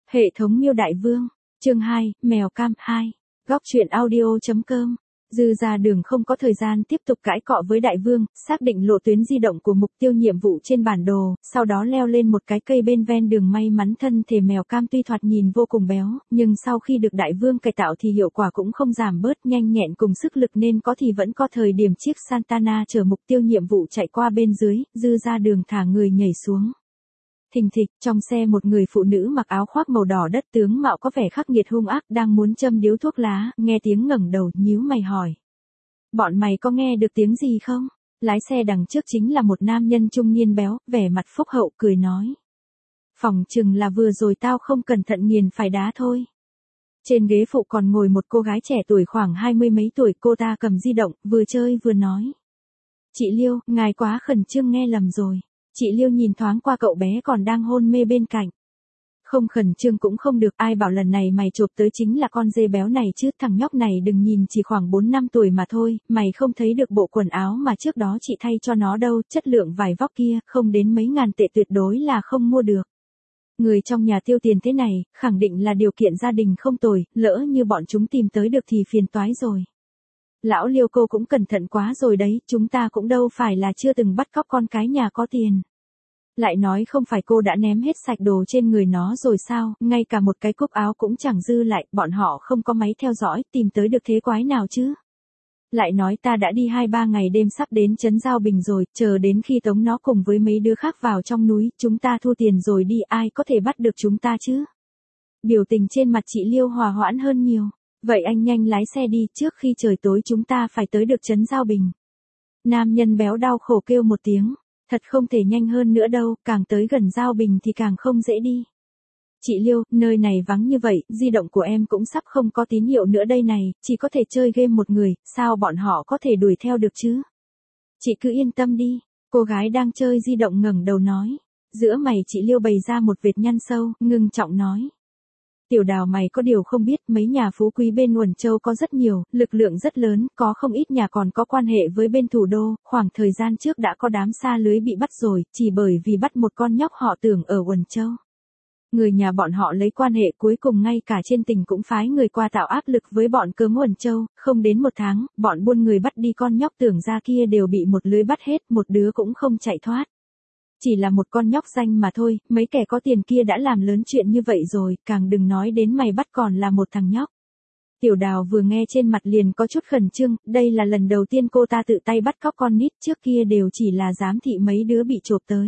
Hệ thống miêu đại vương, chương 2, mèo cam 2, góc truyện audio.com. Dư ra đường không có thời gian tiếp tục cãi cọ với đại vương, xác định lộ tuyến di động của mục tiêu nhiệm vụ trên bản đồ, sau đó leo lên một cái cây bên ven đường. May mắn thân thể mèo cam tuy thoạt nhìn vô cùng béo, nhưng sau khi được đại vương cải tạo thì hiệu quả cũng không giảm bớt, nhanh nhẹn cùng sức lực nên có thì vẫn có thời điểm chiếc Santana chở mục tiêu nhiệm vụ chạy qua bên dưới, dư ra đường thả người nhảy xuống. Thình thịch, trong xe một người phụ nữ mặc áo khoác màu đỏ đất tướng mạo có vẻ khắc nghiệt hung ác đang muốn châm điếu thuốc lá, nghe tiếng ngẩng đầu, nhíu mày hỏi. Bọn mày có nghe được tiếng gì không? Lái xe đằng trước chính là một nam nhân trung niên béo, vẻ mặt phúc hậu cười nói. Phỏng chừng là vừa rồi tao không cẩn thận nghiền phải đá thôi. Trên ghế phụ còn ngồi một cô gái trẻ tuổi khoảng 20 mấy tuổi, cô ta cầm di động, vừa chơi vừa nói. Chị Liêu, ngài quá khẩn trương nghe lầm rồi. Chị Liêu nhìn thoáng qua cậu bé còn đang hôn mê bên cạnh. Không khẩn trương cũng không được, ai bảo lần này mày chộp tới chính là con dê béo này chứ, thằng nhóc này đừng nhìn chỉ khoảng 4 năm tuổi mà thôi, mày không thấy được bộ quần áo mà trước đó chị thay cho nó đâu, chất lượng vải vóc kia, không đến mấy ngàn tệ tuyệt đối là không mua được. Người trong nhà tiêu tiền thế này, khẳng định là điều kiện gia đình không tồi, lỡ như bọn chúng tìm tới được thì phiền toái rồi. Lão Liêu cô cũng cẩn thận quá rồi đấy, chúng ta cũng đâu phải là chưa từng bắt cóc con cái nhà có tiền. Lại nói không phải cô đã ném hết sạch đồ trên người nó rồi sao, ngay cả một cái cúc áo cũng chẳng dư lại, bọn họ không có máy theo dõi, tìm tới được thế quái nào chứ. Lại nói ta đã đi 2-3 ngày đêm sắp đến trấn Giao Bình rồi, chờ đến khi tống nó cùng với mấy đứa khác vào trong núi, chúng ta thu tiền rồi đi, ai có thể bắt được chúng ta chứ. Biểu tình trên mặt chị Liêu hòa hoãn hơn nhiều. Vậy anh nhanh lái xe đi, trước khi trời tối chúng ta phải tới được trấn Giao Bình. Nam nhân béo đau khổ kêu một tiếng, thật không thể nhanh hơn nữa đâu, càng tới gần Giao Bình thì càng không dễ đi. Chị Liêu, nơi này vắng như vậy, di động của em cũng sắp không có tín hiệu nữa đây này, chỉ có thể chơi game một người, sao bọn họ có thể đuổi theo được chứ? Chị cứ yên tâm đi, cô gái đang chơi di động ngẩng đầu nói. Giữa mày chị Liêu bày ra một vệt nhăn sâu, ngưng trọng nói. Tiểu Đào mày có điều không biết, mấy nhà phú quý bên Uẩn Châu có rất nhiều, lực lượng rất lớn, có không ít nhà còn có quan hệ với bên thủ đô, khoảng thời gian trước đã có đám sa lưới bị bắt rồi, chỉ bởi vì bắt một con nhóc họ Tưởng ở Uẩn Châu. Người nhà bọn họ lấy quan hệ, cuối cùng ngay cả trên tỉnh cũng phái người qua tạo áp lực với bọn cớm Uẩn Châu, không đến một tháng, bọn buôn người bắt đi con nhóc Tưởng ra kia đều bị một lưới bắt hết, một đứa cũng không chạy thoát. Chỉ là một con nhóc danh mà thôi, mấy kẻ có tiền kia đã làm lớn chuyện như vậy rồi, càng đừng nói đến mày bắt còn là một thằng nhóc. Tiểu Đào vừa nghe trên mặt liền có chút khẩn trương, đây là lần đầu tiên cô ta tự tay bắt cóc con nít, trước kia đều chỉ là giám thị mấy đứa bị chộp tới.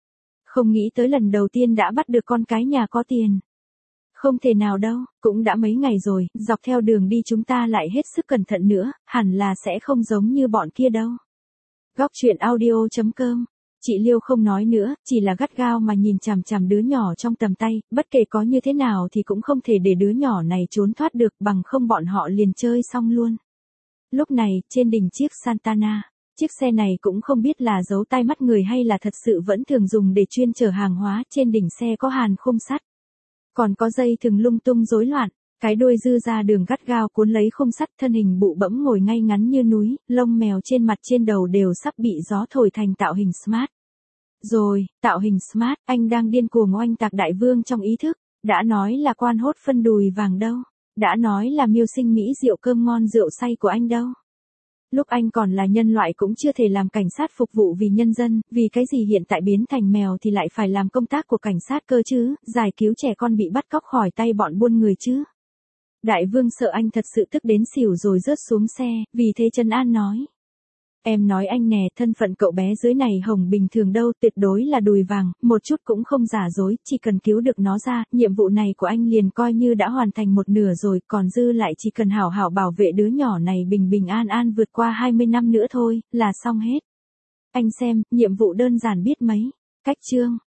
Không nghĩ tới lần đầu tiên đã bắt được con cái nhà có tiền. Không thể nào đâu, cũng đã mấy ngày rồi, dọc theo đường đi chúng ta lại hết sức cẩn thận nữa, hẳn là sẽ không giống như bọn kia đâu. Góc truyện audio.com. Chị Liêu không nói nữa, chỉ là gắt gao mà nhìn chằm chằm đứa nhỏ trong tầm tay, bất kể có như thế nào thì cũng không thể để đứa nhỏ này trốn thoát được, bằng không bọn họ liền chơi xong luôn. Lúc này, trên đỉnh chiếc Santana, chiếc xe này cũng không biết là giấu tai mắt người hay là thật sự vẫn thường dùng để chuyên chở hàng hóa, trên đỉnh xe có hàn khung sắt. Còn có dây thừng lung tung rối loạn, cái đuôi dư ra đường gắt gao cuốn lấy khung sắt, thân hình bụ bẫm ngồi ngay ngắn như núi, lông mèo trên mặt trên đầu đều sắp bị gió thổi thành tạo hình smart. Rồi, tạo hình smart, anh đang điên cuồng oanh tạc đại vương trong ý thức, đã nói là quan hốt phân đùi vàng đâu, đã nói là miêu sinh mỹ rượu cơm ngon rượu say của anh đâu. Lúc anh còn là nhân loại cũng chưa thể làm cảnh sát phục vụ vì nhân dân, vì cái gì hiện tại biến thành mèo thì lại phải làm công tác của cảnh sát cơ chứ, giải cứu trẻ con bị bắt cóc khỏi tay bọn buôn người chứ. Đại vương sợ anh thật sự tức đến xỉu rồi rớt xuống xe, vì thế trấn an nói. Em nói anh nè, thân phận cậu bé dưới này hồng bình thường đâu, tuyệt đối là đùi vàng, một chút cũng không giả dối, chỉ cần cứu được nó ra, nhiệm vụ này của anh liền coi như đã hoàn thành một nửa rồi, còn dư lại chỉ cần hảo hảo bảo vệ đứa nhỏ này bình bình an an vượt qua 20 năm nữa thôi, là xong hết. Anh xem, nhiệm vụ đơn giản biết mấy. Cách chương.